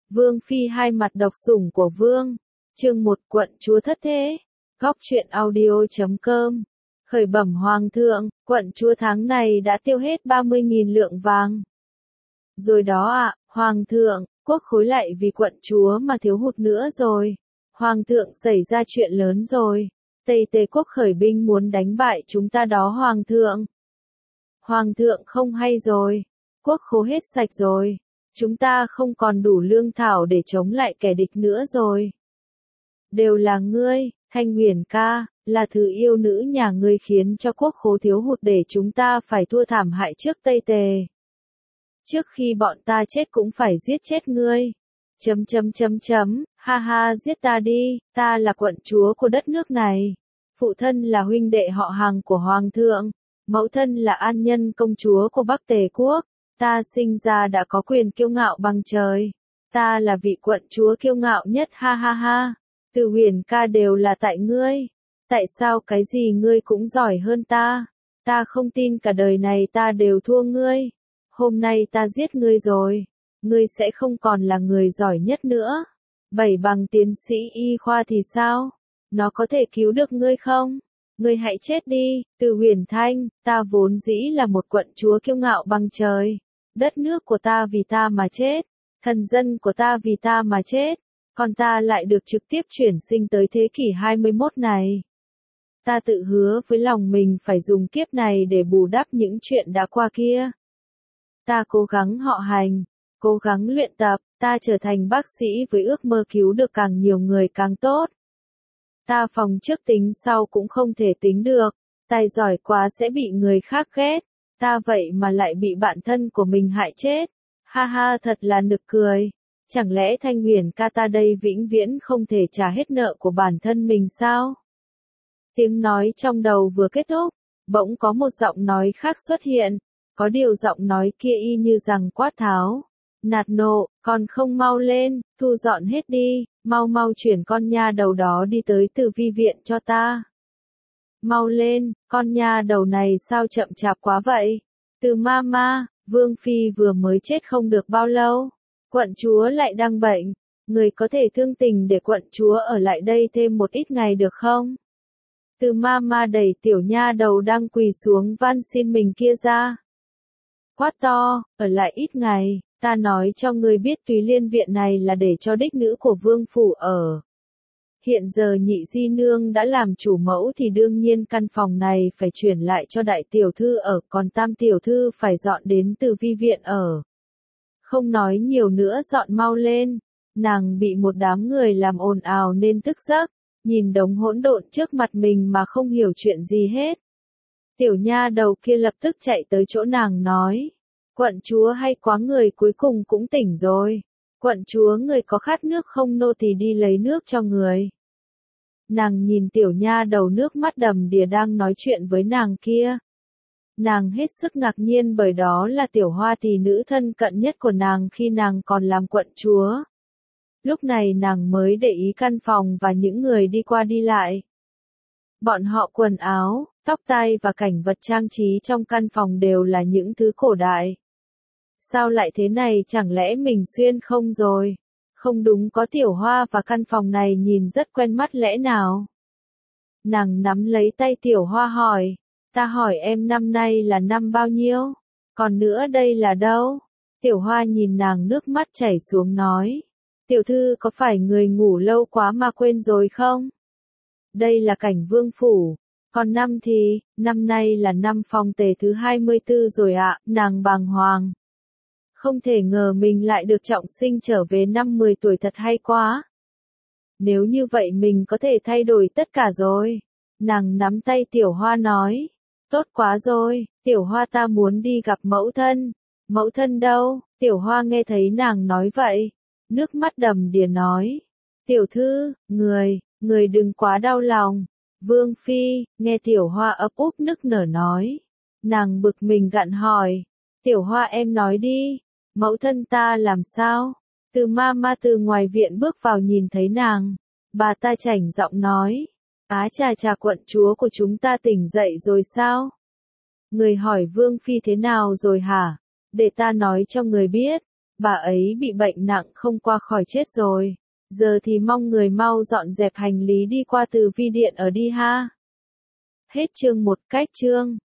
Vương phi hai mặt độc sủng của vương. Chương 1 quận chúa thất thế. Góc truyện audio.com. Khởi bẩm hoàng thượng, quận chúa tháng này đã tiêu hết 30.000 lượng vàng. Rồi đó ạ, hoàng thượng, quốc khối lại vì quận chúa mà thiếu hụt nữa rồi. Hoàng thượng xảy ra chuyện lớn rồi. Tây Tề quốc khởi binh muốn đánh bại chúng ta đó hoàng thượng. Hoàng thượng không hay rồi. Quốc khố hết sạch rồi. Chúng ta không còn đủ lương thảo để chống lại kẻ địch nữa rồi. Đều là ngươi, Thanh Huyền ca, là thứ yêu nữ nhà ngươi khiến cho quốc khố thiếu hụt để chúng ta phải thua thảm hại trước Tây Tề. Trước khi bọn ta chết cũng phải giết chết ngươi. Ha ha, giết ta đi, ta là quận chúa của đất nước này. Phụ thân là huynh đệ họ hàng của hoàng thượng. Mẫu thân là an nhân công chúa của Bắc Tề quốc. Ta sinh ra đã có quyền kiêu ngạo bằng trời. Ta là vị quận chúa kiêu ngạo nhất, ha ha ha. Từ Huyền ca đều là tại ngươi. Tại sao cái gì ngươi cũng giỏi hơn ta? Ta không tin cả đời này ta đều thua ngươi. Hôm nay ta giết ngươi rồi. Ngươi sẽ không còn là người giỏi nhất nữa. 7 bằng tiến sĩ y khoa thì sao? Nó có thể cứu được ngươi không? Ngươi hãy chết đi, Từ Huyền Thanh, ta vốn dĩ là một quận chúa kiêu ngạo bằng trời. Đất nước của ta vì ta mà chết, thần dân của ta vì ta mà chết, còn ta lại được trực tiếp chuyển sinh tới thế kỷ 21 này. Ta tự hứa với lòng mình phải dùng kiếp này để bù đắp những chuyện đã qua kia. Ta cố gắng họ hành, cố gắng luyện tập, ta trở thành bác sĩ với ước mơ cứu được càng nhiều người càng tốt. Ta phòng trước tính sau cũng không thể tính được, tài giỏi quá sẽ bị người khác ghét. Ta vậy mà lại bị bạn thân của mình hại chết. Ha ha, thật là nực cười. Chẳng lẽ Thanh Huyền ca ta đây vĩnh viễn không thể trả hết nợ của bản thân mình sao? Tiếng nói trong đầu vừa kết thúc, bỗng có một giọng nói khác xuất hiện. Có điều giọng nói kia y như rằng quát tháo. Nạt nộ, còn không mau lên, thu dọn hết đi, mau mau chuyển con nha đầu đó đi tới Từ Vi viện cho ta. Mau lên, con nha đầu này sao chậm chạp quá vậy? Từ Mama, Vương Phi vừa mới chết không được bao lâu. Quận chúa lại đang bệnh. Người có thể thương tình để quận chúa ở lại đây thêm một ít ngày được không? Từ Mama đẩy tiểu nha đầu đang quỳ xuống van xin mình kia ra. Quát to, ở lại ít ngày, ta nói cho người biết Túy Liên viện này là để cho đích nữ của vương phủ ở. Hiện giờ nhị di nương đã làm chủ mẫu thì đương nhiên căn phòng này phải chuyển lại cho đại tiểu thư ở, còn tam tiểu thư phải dọn đến Từ Vi viện ở. Không nói nhiều nữa, dọn mau lên. Nàng bị một đám người làm ồn ào nên thức giấc, nhìn đống hỗn độn trước mặt mình mà không hiểu chuyện gì hết. Tiểu nha đầu kia lập tức chạy tới chỗ nàng nói, quận chúa hay quá, người cuối cùng cũng tỉnh rồi. Quận chúa, người có khát nước không, nô tỳ đi lấy nước cho người. Nàng nhìn tiểu nha đầu nước mắt đầm đìa đang nói chuyện với nàng kia. Nàng hết sức ngạc nhiên bởi đó là tiểu hoa tỷ nữ thân cận nhất của nàng khi nàng còn làm quận chúa. Lúc này nàng mới để ý căn phòng và những người đi qua đi lại. Bọn họ quần áo, tóc tai và cảnh vật trang trí trong căn phòng đều là những thứ cổ đại. Sao lại thế này, chẳng lẽ mình xuyên không rồi? Không đúng, có tiểu hoa và căn phòng này nhìn rất quen mắt lẽ nào? Nàng nắm lấy tay tiểu hoa hỏi, ta hỏi em năm nay là năm bao nhiêu? Còn nữa đây là đâu? Tiểu hoa nhìn nàng nước mắt chảy xuống nói, tiểu thư có phải người ngủ lâu quá mà quên rồi không? Đây là cảnh vương phủ. Còn năm thì, năm nay là năm Phong Tề thứ 24 rồi ạ, nàng bàng hoàng. Không thể ngờ mình lại được trọng sinh trở về năm 10 tuổi, thật hay quá. Nếu như vậy mình có thể thay đổi tất cả rồi. Nàng nắm tay tiểu hoa nói, tốt quá rồi, tiểu hoa ta muốn đi gặp mẫu thân. Mẫu thân đâu? Tiểu hoa nghe thấy nàng nói vậy, nước mắt đầm đìa nói, tiểu thư, người đừng quá đau lòng. Vương Phi, nghe tiểu hoa ấp úp nức nở nói. Nàng bực mình gặn hỏi, tiểu hoa em nói đi, mẫu thân ta làm sao? Từ Mama từ ngoài viện bước vào nhìn thấy nàng, bà ta chảnh giọng nói, á chà chà, quận chúa của chúng ta tỉnh dậy rồi sao? Người hỏi Vương Phi thế nào rồi hả? Để ta nói cho người biết, bà ấy bị bệnh nặng không qua khỏi chết rồi. Giờ thì mong người mau dọn dẹp hành lý đi qua Từ Vi Điện ở đi ha. Hết chương 1. Cách chương